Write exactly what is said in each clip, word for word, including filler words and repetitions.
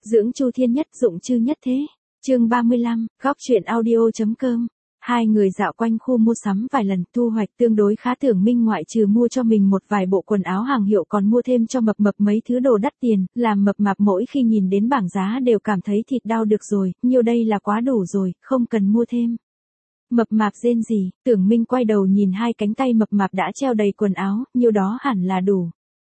Dưỡng Chu Thiên Nhất dụng chư nhất thế. Chương ba mươi lăm, góc truyện audio.com. Hai người dạo quanh khu mua sắm vài lần, thu hoạch tương đối khá. Tưởng Minh ngoại trừ mua cho mình một vài bộ quần áo hàng hiệu còn mua thêm cho Mập Mập mấy thứ đồ đắt tiền, làm Mập Mạp mỗi khi nhìn đến bảng giá đều cảm thấy thịt đau. Được rồi, nhiều đây là quá đủ rồi, không cần mua thêm. Mập Mạp rên rỉ. Tưởng Minh quay đầu nhìn hai cánh tay Mập Mạp đã treo đầy quần áo, nhiều đó hẳn là đủ.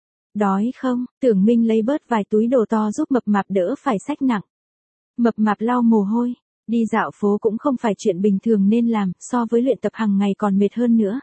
Đói không? Tưởng Minh lấy bớt vài túi đồ to giúp Mập Mạp đỡ phải xách nặng. Mập Mạp lau mồ hôi. Đi dạo phố cũng không phải chuyện bình thường nên làm, so với luyện tập hàng ngày còn mệt hơn nữa.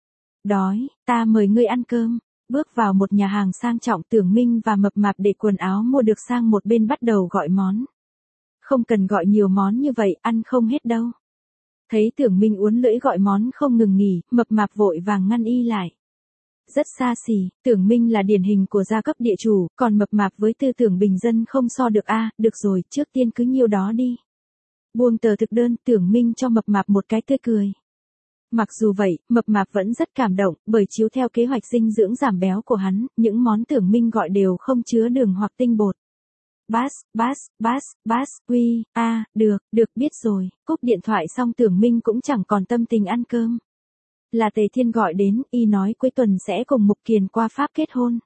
Đói, ta mời ngươi ăn cơm. Bước vào một nhà hàng sang trọng, Tưởng Minh và Mập Mạp để quần áo mua được sang một bên bắt đầu gọi món. Không cần gọi nhiều món như vậy, ăn không hết đâu. Thấy Tưởng Minh uốn lưỡi gọi món không ngừng nghỉ, Mập Mạp vội vàng ngăn y lại. Rất xa xỉ, Tưởng Minh là điển hình của gia cấp địa chủ, còn Mập Mạp với tư tưởng bình dân không so được a. À, được rồi, trước tiên cứ nhiêu đó đi. Buông tờ thực đơn, Tưởng Minh cho Mập Mạp một cái tươi cười. Mặc dù vậy, Mập Mạp vẫn rất cảm động, bởi chiếu theo kế hoạch dinh dưỡng giảm béo của hắn, những món Tưởng Minh gọi đều không chứa đường hoặc tinh bột. Bas, bas, bas, bas, uy, a, à, được, được biết rồi. Cúp điện thoại xong Tưởng Minh cũng chẳng còn tâm tình ăn cơm. Là Tề Thiên gọi đến, y nói cuối tuần sẽ cùng Mục Kiền qua Pháp kết hôn.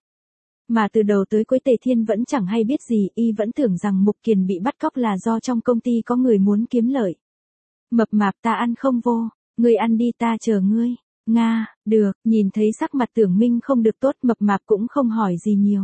Mà từ đầu tới cuối Tề Thiên vẫn chẳng hay biết gì, y vẫn tưởng rằng Mục Kiền bị bắt cóc là do trong công ty có người muốn kiếm lợi. Mập Mạp, ta ăn không vô, ngươi ăn đi, ta chờ ngươi. Nga, được. Nhìn thấy sắc mặt Tưởng Minh không được tốt, Mập Mạp cũng không hỏi gì nhiều.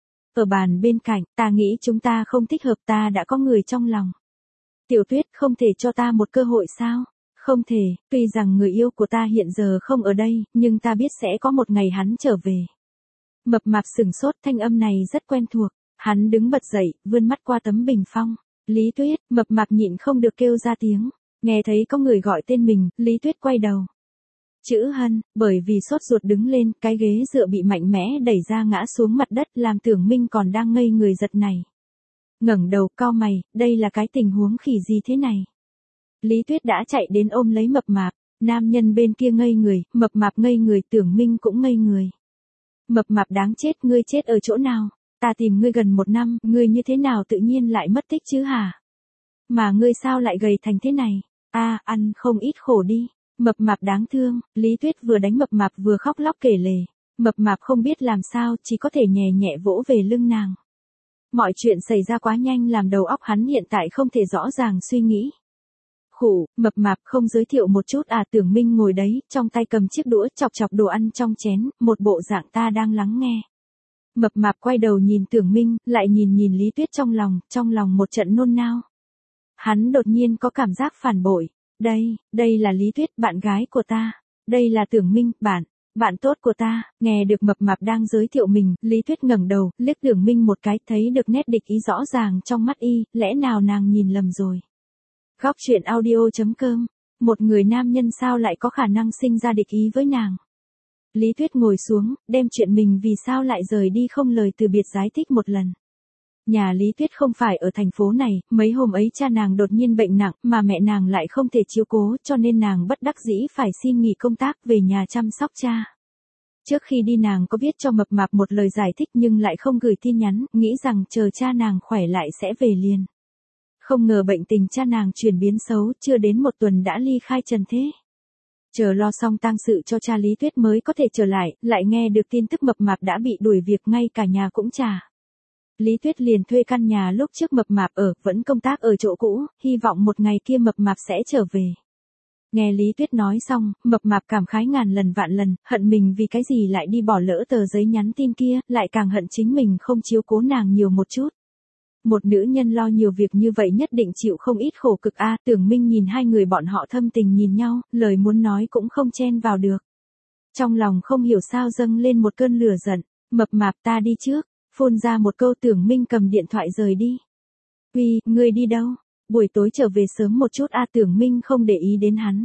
Ở bàn bên cạnh, ta nghĩ chúng ta không thích hợp, ta đã có người trong lòng. Tiểu Tuyết, không thể cho ta một cơ hội sao? Không thể, tuy rằng người yêu của ta hiện giờ không ở đây, nhưng ta biết sẽ có một ngày hắn trở về. Mập Mạp sửng sốt, thanh âm này rất quen thuộc. Hắn đứng bật dậy, vươn mắt qua tấm bình phong. Lý Tuyết. Mập Mạp nhịn không được kêu ra tiếng. Nghe thấy có người gọi tên mình, Lý Tuyết quay đầu. Chữ Hân. Bởi vì sốt ruột đứng lên, cái ghế dựa bị mạnh mẽ đẩy ra ngã xuống mặt đất, làm Tưởng Minh còn đang ngây người giật này. Ngẩng đầu, cau mày, đây là cái tình huống khỉ gì thế này? Lý Tuyết đã chạy đến ôm lấy Mập Mạp. Nam nhân bên kia ngây người, Mập Mạp ngây người, Tưởng Minh cũng ngây người. Mập Mạp đáng chết, ngươi chết ở chỗ nào? Ta tìm ngươi gần một năm, ngươi như thế nào tự nhiên lại mất tích chứ hả? Mà ngươi sao lại gầy thành thế này? A, à, ăn không ít khổ đi. Mập Mạp đáng thương. Lý Tuyết vừa đánh Mập Mạp vừa khóc lóc kể lể. Mập Mạp không biết làm sao, chỉ có thể nhẹ nhẹ vỗ về lưng nàng. Mọi chuyện xảy ra quá nhanh làm đầu óc hắn hiện tại không thể rõ ràng suy nghĩ. Khủ, Mập Mạp không giới thiệu một chút à? Tưởng Minh ngồi đấy, trong tay cầm chiếc đũa chọc chọc đồ ăn trong chén, một bộ dạng ta đang lắng nghe. Mập Mạp quay đầu nhìn Tưởng Minh, lại nhìn nhìn Lý Tuyết trong lòng, trong lòng một trận nôn nao. Hắn đột nhiên có cảm giác phản bội. Đây, đây là Lý Tuyết, bạn gái của ta. Đây là Tưởng Minh, bạn, bạn tốt của ta. Nghe được Mập Mạp đang giới thiệu mình, Lý Tuyết ngẩng đầu, liếc Tưởng Minh một cái, thấy được nét địch ý rõ ràng trong mắt y, lẽ nào nàng nhìn lầm rồi. Góc truyện audio.com. Một người nam nhân sao lại có khả năng sinh ra địch ý với nàng? Lý Tuyết ngồi xuống, đem chuyện mình vì sao lại rời đi không lời từ biệt giải thích một lần. Nhà Lý Tuyết không phải ở thành phố này, mấy hôm ấy cha nàng đột nhiên bệnh nặng, mà mẹ nàng lại không thể chiếu cố, cho nên nàng bất đắc dĩ phải xin nghỉ công tác về nhà chăm sóc cha. Trước khi đi nàng có viết cho Mập Mạp một lời giải thích nhưng lại không gửi tin nhắn, nghĩ rằng chờ cha nàng khỏe lại sẽ về liền. Không ngờ bệnh tình cha nàng chuyển biến xấu, chưa đến một tuần đã ly khai trần thế. Chờ lo xong tang sự cho cha Lý Tuyết mới có thể trở lại, lại nghe được tin tức Mập Mạp đã bị đuổi việc, ngay cả nhà cũng trả. Lý Tuyết liền thuê căn nhà lúc trước Mập Mạp ở, vẫn công tác ở chỗ cũ, hy vọng một ngày kia Mập Mạp sẽ trở về. Nghe Lý Tuyết nói xong, Mập Mạp cảm khái ngàn lần vạn lần, hận mình vì cái gì lại đi bỏ lỡ tờ giấy nhắn tin kia, lại càng hận chính mình không chiếu cố nàng nhiều một chút. Một nữ nhân lo nhiều việc như vậy nhất định chịu không ít khổ cực a. À, Tưởng Minh nhìn hai người bọn họ thâm tình nhìn nhau, lời muốn nói cũng không chen vào được. Trong lòng không hiểu sao dâng lên một cơn lửa giận. Mập Mạp, ta đi trước. Phun ra một câu, Tưởng Minh cầm điện thoại rời đi. Uy, ngươi đi đâu? Buổi tối trở về sớm một chút a. À, Tưởng Minh không để ý đến hắn.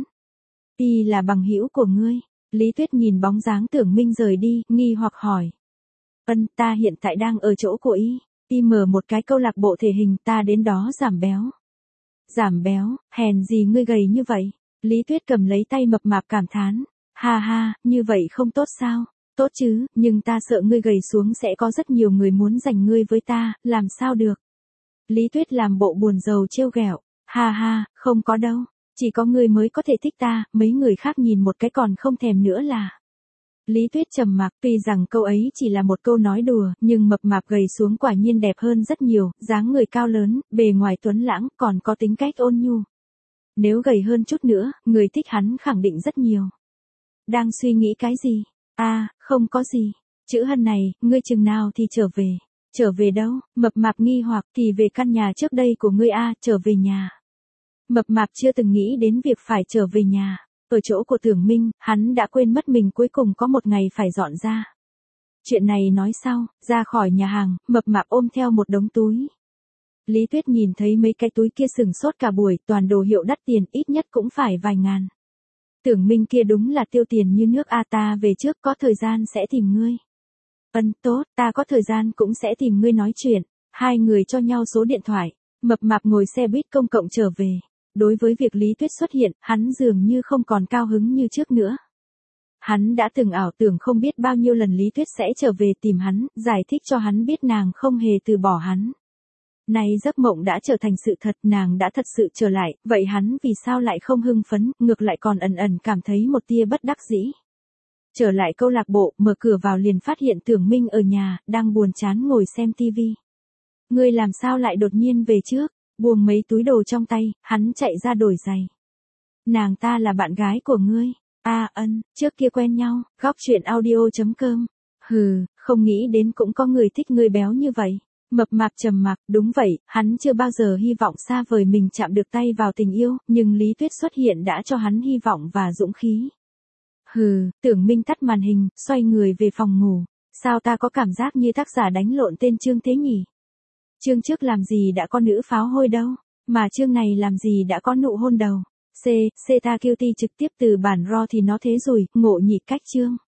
Y là bằng hữu của ngươi. Lý Tuyết nhìn bóng dáng Tưởng Minh rời đi, nghi hoặc hỏi. Ân, ta hiện tại đang ở chỗ của y. Y mở một cái câu lạc bộ thể hình, ta đến đó giảm béo. Giảm béo, hèn gì ngươi gầy như vậy? Lý Tuyết cầm lấy tay Mập Mạp cảm thán. Ha ha, như vậy không tốt sao? Tốt chứ, nhưng ta sợ ngươi gầy xuống sẽ có rất nhiều người muốn giành ngươi với ta, làm sao được? Lý Tuyết làm bộ buồn rầu trêu ghẹo, ha ha, không có đâu, chỉ có ngươi mới có thể thích ta, mấy người khác nhìn một cái còn không thèm nữa là. Lý Tuyết trầm mặc, tuy rằng câu ấy chỉ là một câu nói đùa, nhưng mập mạp gầy xuống quả nhiên đẹp hơn rất nhiều, dáng người cao lớn, bề ngoài tuấn lãng, còn có tính cách ôn nhu. Nếu gầy hơn chút nữa, người thích hắn khẳng định rất nhiều. Đang suy nghĩ cái gì? À, không có gì. Chữ Hân này, ngươi chừng nào thì trở về? Trở về đâu? Mập mạp nghi hoặc, thì về căn nhà trước đây của ngươi a, trở về nhà. Mập mạp chưa từng nghĩ đến việc phải trở về nhà. Ở chỗ của Tưởng Minh, hắn đã quên mất mình cuối cùng có một ngày phải dọn ra. Chuyện này nói sau, ra khỏi nhà hàng, mập mạp ôm theo một đống túi. Lý Tuyết nhìn thấy mấy cái túi kia sừng sốt cả buổi, toàn đồ hiệu đắt tiền, ít nhất cũng phải vài ngàn. Tưởng Minh kia đúng là tiêu tiền như nước a, ta về trước, có thời gian sẽ tìm ngươi. Ân, tốt, ta có thời gian cũng sẽ tìm ngươi nói chuyện. Hai người cho nhau số điện thoại, mập mạp ngồi xe buýt công cộng trở về. Đối với việc Lý Tuyết xuất hiện, hắn dường như không còn cao hứng như trước nữa. Hắn đã từng ảo tưởng không biết bao nhiêu lần Lý Tuyết sẽ trở về tìm hắn, giải thích cho hắn biết nàng không hề từ bỏ hắn. Nay giấc mộng đã trở thành sự thật, nàng đã thật sự trở lại, vậy hắn vì sao lại không hưng phấn, ngược lại còn ẩn ẩn cảm thấy một tia bất đắc dĩ. Trở lại câu lạc bộ, mở cửa vào liền phát hiện Tưởng Minh ở nhà, đang buồn chán ngồi xem tivi. Ngươi làm sao lại đột nhiên về trước? Buông mấy túi đồ trong tay, hắn chạy ra đổi giày. Nàng ta là bạn gái của ngươi. A ân, trước kia quen nhau, góc chuyện audio chấm com. Hừ, không nghĩ đến cũng có người thích ngươi béo như vậy. Mập mạp trầm mặc, đúng vậy, hắn chưa bao giờ hy vọng xa vời mình chạm được tay vào tình yêu, nhưng Lý Tuyết xuất hiện đã cho hắn hy vọng và dũng khí. Hừ, Tưởng Minh tắt màn hình, xoay người về phòng ngủ. Sao ta có cảm giác như tác giả đánh lộn tên chương thế nhỉ? Chương trước làm gì đã có nữ pháo hôi đâu, mà chương này làm gì đã có nụ hôn đầu. C, Ceta Cutie trực tiếp từ bản raw thì nó thế rồi, ngộ nhị cách chương.